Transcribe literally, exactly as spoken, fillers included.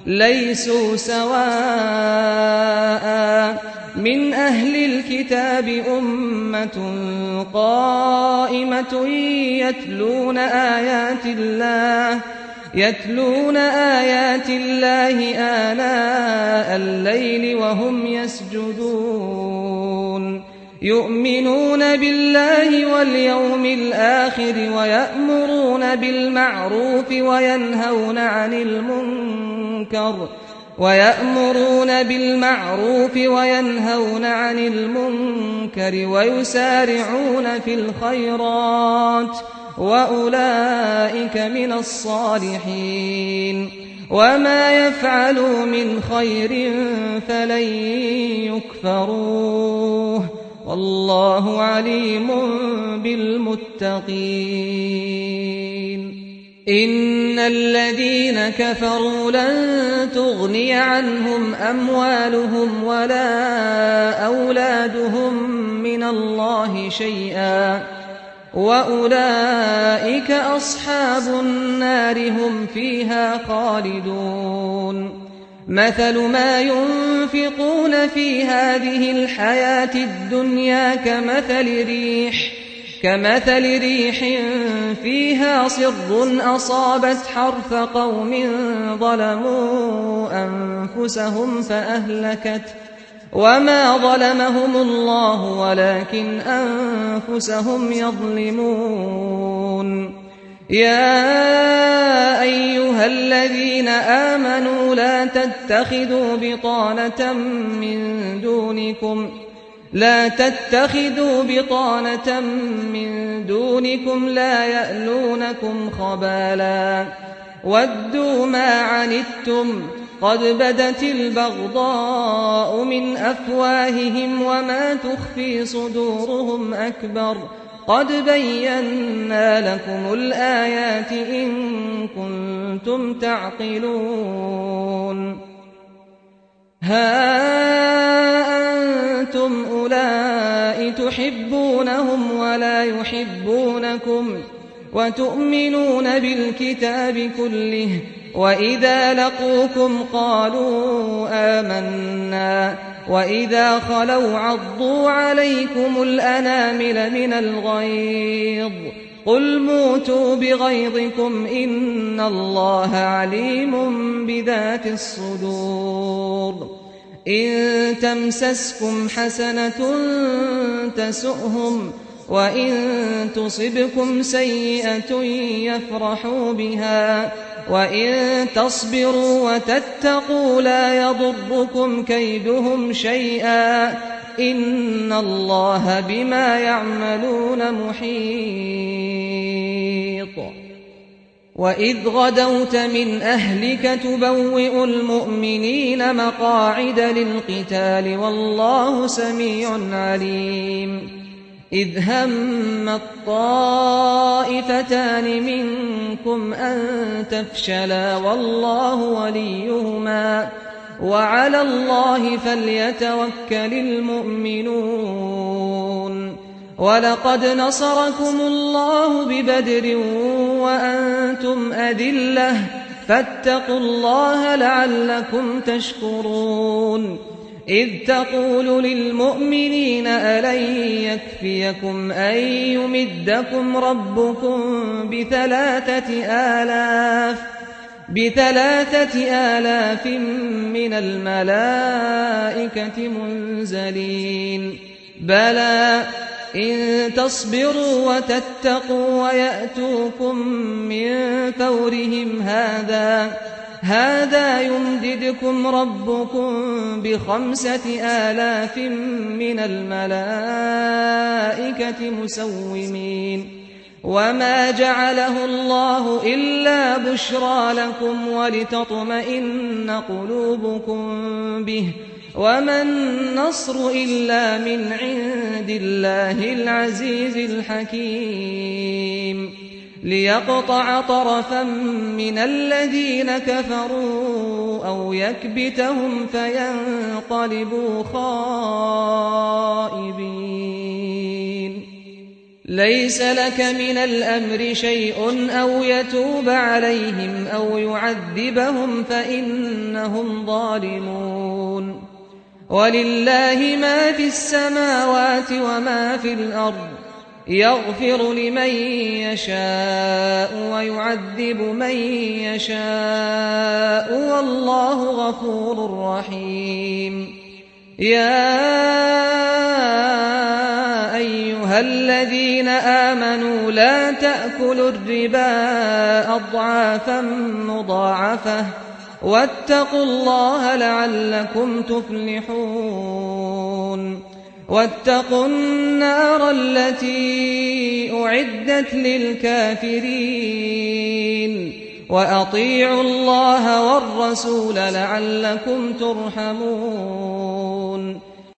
ليسوا سواء من أهل الكتاب أمة قائمة يتلون آيات الله يتلون آيات الله آناء الليل وهم يسجدون يؤمنون بالله واليوم الآخر ويأمرون بالمعروف وينهون عن المنكر ويأمرون بالمعروف وينهون عن المنكر ويسارعون في الخيرات وأولئك من الصالحين وما يفعلوا من خير فلن يكفروه والله عليم بالمتقين إن الذين كفروا لن تغني عنهم أموالهم ولا أولادهم من الله شيئا وأولئك أصحاب النار هم فيها خالدون مثل ما ينفقون في هذه الحياة الدنيا كمثل ريح كمثل ريح فيها صر أصابت حرث قوم ظلموا أنفسهم فأهلكت وما ظلمهم الله ولكن أنفسهم يظلمون يا أيها الذين آمنوا لا تتخذوا بطانة من دونكم لا تتخذوا بطانة من دونكم لا يألونكم خبالا ودوا ما عنتم قد بدت البغضاء من أفواههم وما تخفي صدورهم أكبر قد بينا لكم الآيات إن كنتم تعقلون ها أنتم أولئك تحبونهم ولا يحبونكم وتؤمنون بالكتاب كله وإذا لقوكم قالوا آمنا وإذا خلوا عضوا عليكم الأنامل من الغيظ قل موتوا بغيظكم إن الله عليم بذات الصدور إن تمسسكم حسنة تسؤهم وإن تصبكم سيئة يفرحوا بها وإن تصبروا وتتقوا لا يضركم كيدهم شيئا إن الله بما يعملون محيط وإذ غدوت من أهلك تبوئ المؤمنين مقاعد للقتال والله سميع عليم إذ هم الطائفتان منكم أن تفشلا والله وليهما وعلى الله فليتوكل المؤمنون ولقد نصركم الله ببدر وأنتم أذلة فاتقوا الله لعلكم تشكرون إذ تقول للمؤمنين ألن يكفيكم أن يمدكم ربكم بثلاثة آلاف بثلاثة آلاف من الملائكة منزلين بلى إن تصبروا وتتقوا ويأتوكم من فورهم هذا هذا يمددكم ربكم بخمسة آلاف من الملائكة مسومين وما جعله الله إلا بشرى لكم ولتطمئن قلوبكم به وما النصر إلا من عند الله العزيز الحكيم ليقطع طرفا من الذين كفروا أو يكبتهم فينقلبوا خائبين ليس لك من الأمر شيء أو يتوب عليهم أو يعذبهم فإنهم ظالمون ولله ما في السماوات وما في الأرض يغفر لمن يشاء ويعذب من يشاء والله غفور رحيم يا أيها الذين آمنوا لا تأكلوا الربا أضعافا مضاعفة واتقوا الله لعلكم تفلحون واتقوا النار التي أعدت للكافرين وأطيعوا الله والرسول لعلكم ترحمون